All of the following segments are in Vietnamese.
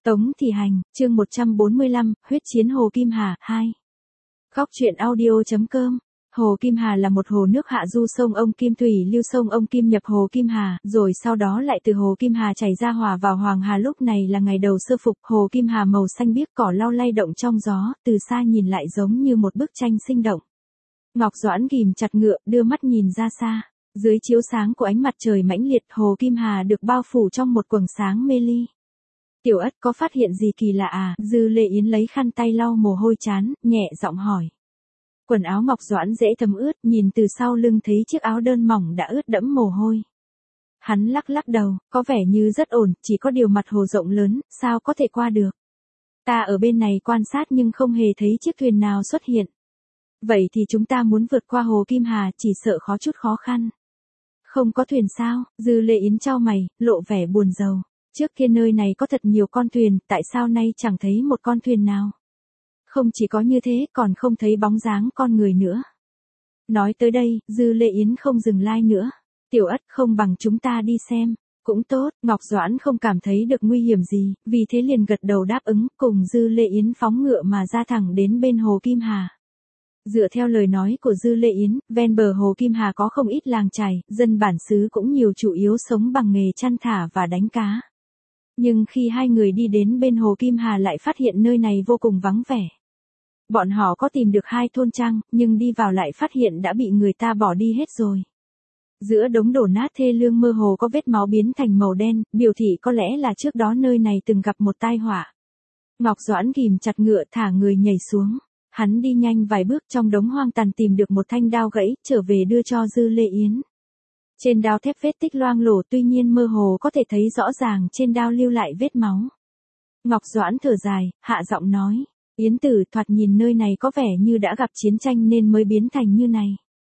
Tống Thị Hành, chương 145, huyết chiến Hồ Kim Hà, 2. Góc truyện audio.com. Hồ Kim Hà là một hồ nước hạ du sông Ông Kim, thủy lưu sông Ông Kim nhập Hồ Kim Hà, rồi sau đó lại từ Hồ Kim Hà chảy ra hòa vào Hoàng Hà. Lúc này là ngày đầu sơ phục, Hồ Kim Hà màu xanh biếc, cỏ lau lay động trong gió, từ xa nhìn lại giống như một bức tranh sinh động. Ngọc Doãn ghìm chặt ngựa, đưa mắt nhìn ra xa. Dưới chiếu sáng của ánh mặt trời mãnh liệt, Hồ Kim Hà được bao phủ trong một quầng sáng mê ly. Tiểu Ất có phát hiện gì kỳ lạ à? Dư Lệ Yến lấy khăn tay lau mồ hôi trán, nhẹ giọng hỏi. Quần áo Ngọc Doãn dễ thấm ướt, nhìn từ sau lưng thấy chiếc áo đơn mỏng đã ướt đẫm mồ hôi. Hắn lắc lắc đầu, có vẻ như rất ổn, chỉ có điều mặt hồ rộng lớn, sao có thể qua được. Ta ở bên này quan sát nhưng không hề thấy chiếc thuyền nào xuất hiện. Vậy thì chúng ta muốn vượt qua Hồ Kim Hà chỉ sợ khó khăn. Không có thuyền sao? Dư Lệ Yến chau mày, lộ vẻ buồn rầu. Trước kia nơi này có thật nhiều con thuyền, tại sao nay chẳng thấy một con thuyền nào? Không chỉ có như thế, còn không thấy bóng dáng con người nữa. Nói tới đây, Dư Lệ Yến không dừng lai nữa. Tiểu Ất, không bằng chúng ta đi xem. Cũng tốt, Ngọc Doãn không cảm thấy được nguy hiểm gì, vì thế liền gật đầu đáp ứng, cùng Dư Lệ Yến phóng ngựa mà ra thẳng đến bên Hồ Kim Hà. Dựa theo lời nói của Dư Lệ Yến, ven bờ Hồ Kim Hà có không ít làng chài, dân bản xứ cũng nhiều, chủ yếu sống bằng nghề chăn thả và đánh cá. Nhưng khi hai người đi đến bên Hồ Kim Hà lại phát hiện nơi này vô cùng vắng vẻ. Bọn họ có tìm được hai thôn trang, nhưng đi vào lại phát hiện đã bị người ta bỏ đi hết rồi. Giữa đống đổ nát thê lương mơ hồ có vết máu biến thành màu đen, biểu thị có lẽ là trước đó nơi này từng gặp một tai họa. Ngọc Doãn ghìm chặt ngựa, thả người nhảy xuống. Hắn đi nhanh vài bước, trong đống hoang tàn tìm được một thanh đao gãy, trở về đưa cho Dư Lệ Yến. Trên đao thép vết tích loang lổ, tuy nhiên mơ hồ có thể thấy rõ ràng trên đao lưu lại vết máu. Ngọc Doãn thở dài, hạ giọng nói, Yến tử, thoạt nhìn nơi này có vẻ như đã gặp chiến tranh nên mới biến thành như này.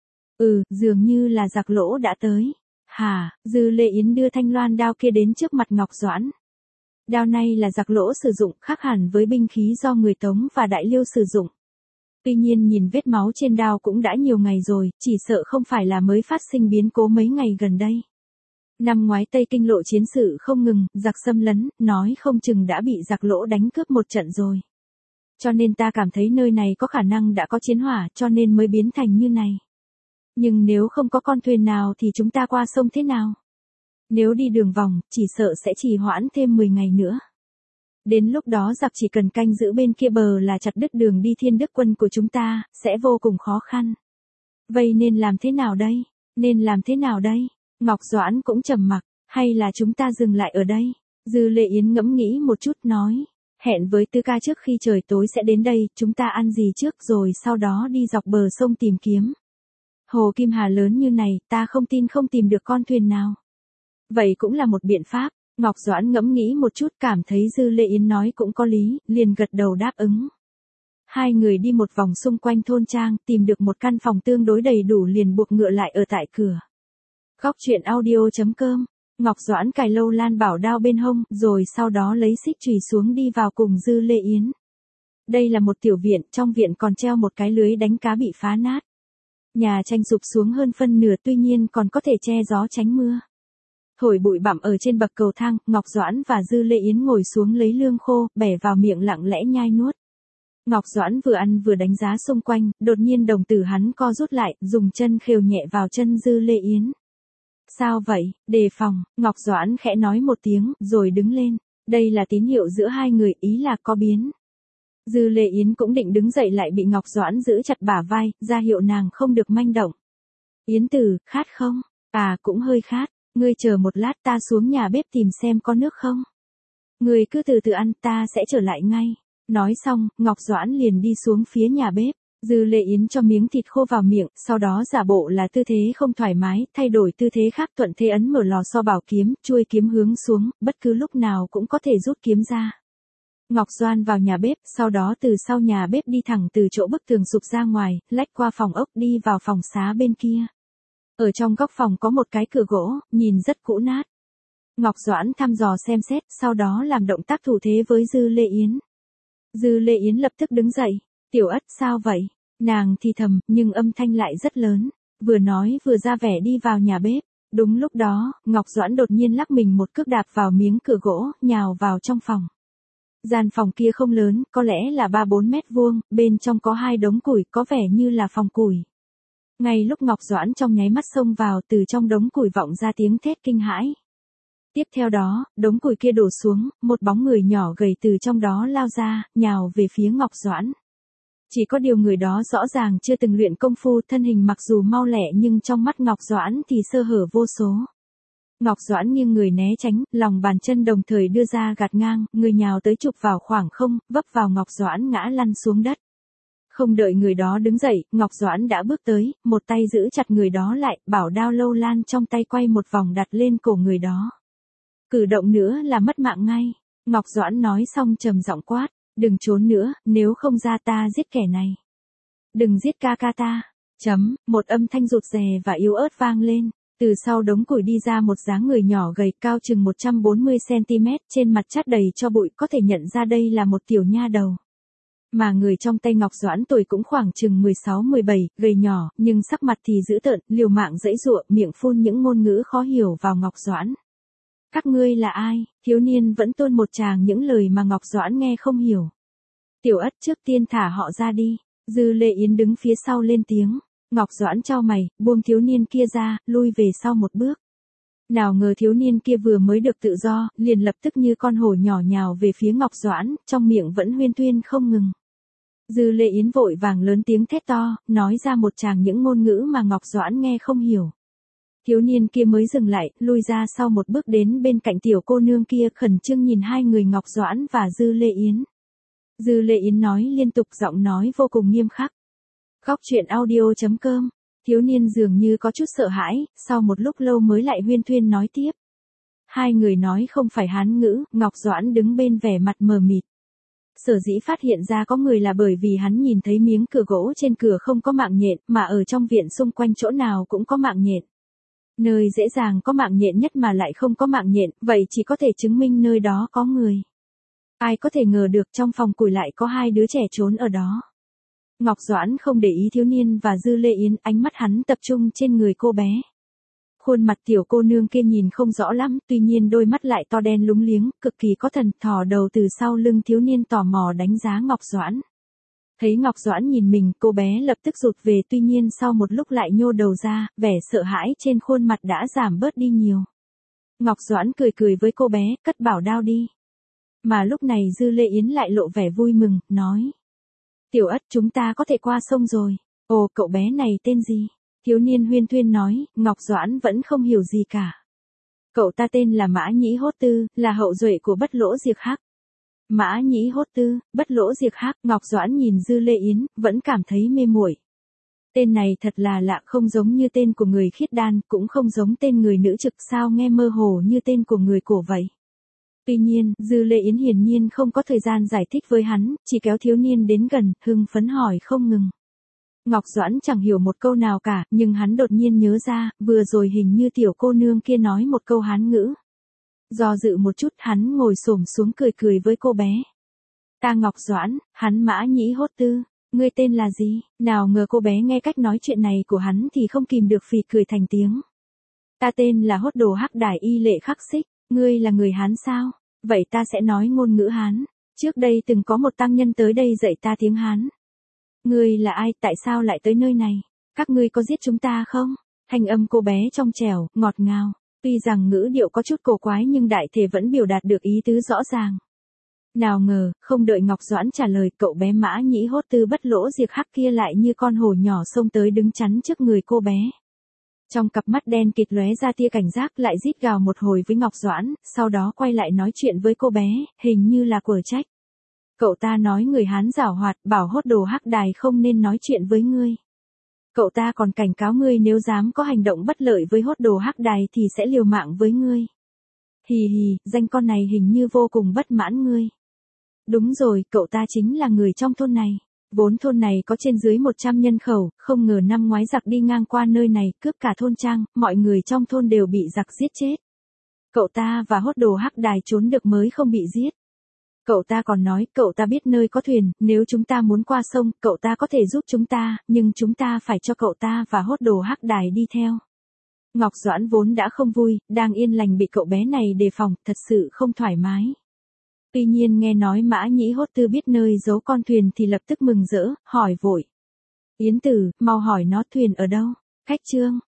Dường như là giặc Lỗ đã tới. Hả? Dư Lệ Yến đưa thanh loan đao kia đến trước mặt Ngọc Doãn. Đao này là giặc Lỗ sử dụng, khác hẳn với binh khí do người Tống và Đại Liêu sử dụng. Tuy nhiên nhìn vết máu trên đao cũng đã nhiều ngày rồi, chỉ sợ không phải là mới phát sinh biến cố mấy ngày gần đây. Năm ngoái Tây Kinh lộ chiến sự không ngừng, giặc xâm lấn, nói không chừng đã bị giặc Lỗ đánh cướp một trận rồi. Cho nên ta cảm thấy nơi này có khả năng đã có chiến hỏa, cho nên mới biến thành như này. Nhưng nếu không có con thuyền nào thì chúng ta qua sông thế nào? Nếu đi đường vòng, chỉ sợ sẽ trì hoãn thêm 10 ngày nữa. Đến lúc đó giặc chỉ cần canh giữ bên kia bờ là chặt đứt đường đi Thiên Đức quân của chúng ta, sẽ vô cùng khó khăn. Vậy nên làm thế nào đây? Ngọc Doãn cũng trầm mặc, hay là chúng ta dừng lại ở đây? Dư Lệ Yến ngẫm nghĩ một chút nói, hẹn với Tư ca trước khi trời tối sẽ đến đây, chúng ta ăn gì trước rồi sau đó đi dọc bờ sông tìm kiếm. Hồ Kim Hà lớn như này, ta không tin không tìm được con thuyền nào. Vậy cũng là một biện pháp. Ngọc Doãn ngẫm nghĩ một chút, cảm thấy Dư Lệ Yến nói cũng có lý, liền gật đầu đáp ứng. Hai người đi một vòng xung quanh thôn trang, tìm được một căn phòng tương đối đầy đủ liền buộc ngựa lại ở tại cửa. Góc truyện audio.com. Ngọc Doãn cài lâu lan bảo đao bên hông, rồi sau đó lấy xích chùy xuống đi vào cùng Dư Lệ Yến. Đây là một tiểu viện, trong viện còn treo một cái lưới đánh cá bị phá nát. Nhà tranh sụp xuống hơn phân nửa, tuy nhiên còn có thể che gió tránh mưa. Thổi bụi bặm ở trên bậc cầu thang, Ngọc Doãn và Dư Lệ Yến ngồi xuống lấy lương khô, bẻ vào miệng lặng lẽ nhai nuốt. Ngọc Doãn vừa ăn vừa đánh giá xung quanh, đột nhiên đồng tử hắn co rút lại, dùng chân khều nhẹ vào chân Dư Lệ Yến. Sao vậy? Đề phòng, Ngọc Doãn khẽ nói một tiếng, rồi đứng lên. Đây là tín hiệu giữa hai người, ý là có biến. Dư Lệ Yến cũng định đứng dậy lại bị Ngọc Doãn giữ chặt bả vai, ra hiệu nàng không được manh động. Yến tử, khát không? À, cũng hơi khát. Ngươi chờ một lát, ta xuống nhà bếp tìm xem có nước không. Ngươi cứ từ từ ăn, ta sẽ trở lại ngay. Nói xong, Ngọc Doãn liền đi xuống phía nhà bếp. Dư Lệ Yến cho miếng thịt khô vào miệng, sau đó giả bộ là tư thế không thoải mái, thay đổi tư thế khác, thuận thế ấn mở lò xo bảo kiếm, chuôi kiếm hướng xuống, bất cứ lúc nào cũng có thể rút kiếm ra. Ngọc Doan vào nhà bếp, sau đó từ sau nhà bếp đi thẳng từ chỗ bức tường sụp ra ngoài, lách qua phòng ốc đi vào phòng xá bên kia. Ở trong góc phòng có một cái cửa gỗ, nhìn rất cũ nát. Ngọc Doãn thăm dò xem xét, sau đó làm động tác thủ thế với Dư Lệ Yến. Dư Lệ Yến lập tức đứng dậy. Tiểu Ất, sao vậy? Nàng thì thầm, nhưng âm thanh lại rất lớn. Vừa nói vừa ra vẻ đi vào nhà bếp. Đúng lúc đó, Ngọc Doãn đột nhiên lắc mình một cước đạp vào miếng cửa gỗ, nhào vào trong phòng. Gian phòng kia không lớn, có lẽ là 3-4 mét vuông, bên trong có 2 đống củi, có vẻ như là phòng củi. Ngay lúc Ngọc Doãn trong nháy mắt xông vào, từ trong đống củi vọng ra tiếng thét kinh hãi. Tiếp theo đó, đống củi kia đổ xuống, một bóng người nhỏ gầy từ trong đó lao ra, nhào về phía Ngọc Doãn. Chỉ có điều người đó rõ ràng chưa từng luyện công phu, thân hình mặc dù mau lẹ nhưng trong mắt Ngọc Doãn thì sơ hở vô số. Ngọc Doãn nghiêng người né tránh, lòng bàn chân đồng thời đưa ra gạt ngang, người nhào tới chụp vào khoảng không, vấp vào Ngọc Doãn ngã lăn xuống đất. Không đợi người đó đứng dậy, Ngọc Doãn đã bước tới, một tay giữ chặt người đó lại, bảo đao lâu lan trong tay quay một vòng đặt lên cổ người đó. Cử động nữa là mất mạng ngay. Ngọc Doãn nói xong trầm giọng quát, đừng trốn nữa, nếu không ra ta giết kẻ này. Đừng giết ca ca ta. Một âm thanh rụt rè và yếu ớt vang lên. Từ sau đống củi đi ra một dáng người nhỏ gầy cao chừng 140cm, trên mặt chát đầy cho bụi, có thể nhận ra đây là một tiểu nha đầu. Mà người trong tay Ngọc Doãn tuổi cũng khoảng chừng 16-17, gầy nhỏ, nhưng sắc mặt thì dữ tợn, liều mạng giãy giụa, miệng phun những ngôn ngữ khó hiểu vào Ngọc Doãn. Các ngươi là ai? Thiếu niên vẫn tuôn một tràng những lời mà Ngọc Doãn nghe không hiểu. Tiểu Ất, trước tiên thả họ ra đi. Dư Lệ Yến đứng phía sau lên tiếng. Ngọc Doãn chau mày, buông thiếu niên kia ra, lui về sau một bước. Nào ngờ thiếu niên kia vừa mới được tự do, liền lập tức như con hổ nhỏ nhào về phía Ngọc Doãn, trong miệng vẫn huyên thuyên không ngừng. Dư Lệ Yến vội vàng lớn tiếng thét to, nói ra một tràng những ngôn ngữ mà Ngọc Doãn nghe không hiểu. Thiếu niên kia mới dừng lại, lui ra sau một bước đến bên cạnh tiểu cô nương kia, khẩn trương nhìn hai người Ngọc Doãn và Dư Lệ Yến. Dư Lệ Yến nói liên tục, giọng nói vô cùng nghiêm khắc. Góc truyện audio.com. Thiếu niên dường như có chút sợ hãi, sau một lúc lâu mới lại huyên thuyên nói tiếp. Hai người nói không phải Hán ngữ, Ngọc Doãn đứng bên vẻ mặt mờ mịt. Sở dĩ phát hiện ra có người là bởi vì hắn nhìn thấy miếng cửa gỗ trên cửa không có mạng nhện, mà ở trong viện xung quanh chỗ nào cũng có mạng nhện. Nơi dễ dàng có mạng nhện nhất mà lại không có mạng nhện, vậy chỉ có thể chứng minh nơi đó có người. Ai có thể ngờ được trong phòng củi lại có hai đứa trẻ trốn ở đó. Ngọc Doãn không để ý thiếu niên và Dư Lệ Yến, ánh mắt hắn tập trung trên người cô bé. Khuôn mặt tiểu cô nương kia nhìn không rõ lắm, tuy nhiên đôi mắt lại to đen lúng liếng, cực kỳ có thần, thò đầu từ sau lưng thiếu niên tò mò đánh giá Ngọc Doãn. Thấy Ngọc Doãn nhìn mình, cô bé lập tức rụt về, tuy nhiên sau một lúc lại nhô đầu ra, vẻ sợ hãi trên khuôn mặt đã giảm bớt đi nhiều. Ngọc Doãn cười cười với cô bé, cất bảo đao đi. Mà lúc này Dư Lệ Yến lại lộ vẻ vui mừng, nói. Tiểu Ất, chúng ta có thể qua sông rồi. Ồ, cậu bé này tên gì? Thiếu niên huyên thuyên nói, Ngọc Doãn vẫn không hiểu gì cả. Cậu ta tên là Mã Nhĩ Hốt Tư, là hậu duệ của Bất Lỗ Diệp Hắc. Mã Nhĩ Hốt Tư, Bất Lỗ Diệp Hắc. Ngọc Doãn nhìn Dư Lệ Yến, vẫn cảm thấy mê muội. Tên này thật là lạ, không giống như tên của người khiết đan, cũng không giống tên người nữ trực, sao nghe mơ hồ như tên của người cổ vậy. Tuy nhiên, Dư Lệ Yến hiển nhiên không có thời gian giải thích với hắn, chỉ kéo thiếu niên đến gần, hưng phấn hỏi không ngừng. Ngọc Doãn chẳng hiểu một câu nào cả, nhưng hắn đột nhiên nhớ ra, vừa rồi hình như tiểu cô nương kia nói một câu Hán ngữ. Do dự một chút, hắn ngồi xổm xuống cười cười với cô bé. Ta Ngọc Doãn, hắn Mã Nhĩ Hốt Tư, ngươi tên là gì? Nào ngờ cô bé nghe cách nói chuyện này của hắn thì không kìm được phì cười thành tiếng. Ta tên là Hốt Đồ Hắc Đài Y Lệ Khắc Xích, ngươi là người Hán sao? Vậy ta sẽ nói ngôn ngữ Hán. Trước đây từng có một tăng nhân tới đây dạy ta tiếng Hán. Ngươi là ai, tại sao lại tới nơi này? Các ngươi có giết chúng ta không? Thanh âm cô bé trong trẻo, ngọt ngào. Tuy rằng ngữ điệu có chút cổ quái nhưng đại thể vẫn biểu đạt được ý tứ rõ ràng. Nào ngờ, không đợi Ngọc Doãn trả lời, cậu bé Mã Nhĩ Hốt Tư Bất Lỗ Diệp Hắc kia lại như con hổ nhỏ xông tới đứng chắn trước người cô bé. Trong cặp mắt đen kịt lóe ra tia cảnh giác, lại rít gào một hồi với Ngọc Doãn, sau đó quay lại nói chuyện với cô bé, hình như là quở trách. Cậu ta nói người Hán giảo hoạt, bảo Hốt Đồ Hắc Đài không nên nói chuyện với ngươi. Cậu ta còn cảnh cáo ngươi nếu dám có hành động bất lợi với Hốt Đồ Hắc Đài thì sẽ liều mạng với ngươi. Hì hì, danh con này hình như vô cùng bất mãn ngươi. Đúng rồi, cậu ta chính là người trong thôn này. Vốn thôn này có trên dưới 100 nhân khẩu, không ngờ năm ngoái giặc đi ngang qua nơi này, cướp cả thôn trang, mọi người trong thôn đều bị giặc giết chết. Cậu ta và Hốt Đồ Hắc Đài trốn được mới không bị giết. Cậu ta còn nói, cậu ta biết nơi có thuyền, nếu chúng ta muốn qua sông, cậu ta có thể giúp chúng ta, nhưng chúng ta phải cho cậu ta và Hốt Đồ Hắc Đài đi theo. Ngọc Doãn vốn đã không vui, đang yên lành bị cậu bé này đề phòng, thật sự không thoải mái. Tuy nhiên nghe nói Mã Nhĩ Hốt Tư biết nơi giấu con thuyền thì lập tức mừng rỡ, hỏi vội. Yến Tử, mau hỏi nó thuyền ở đâu? Khách Trương,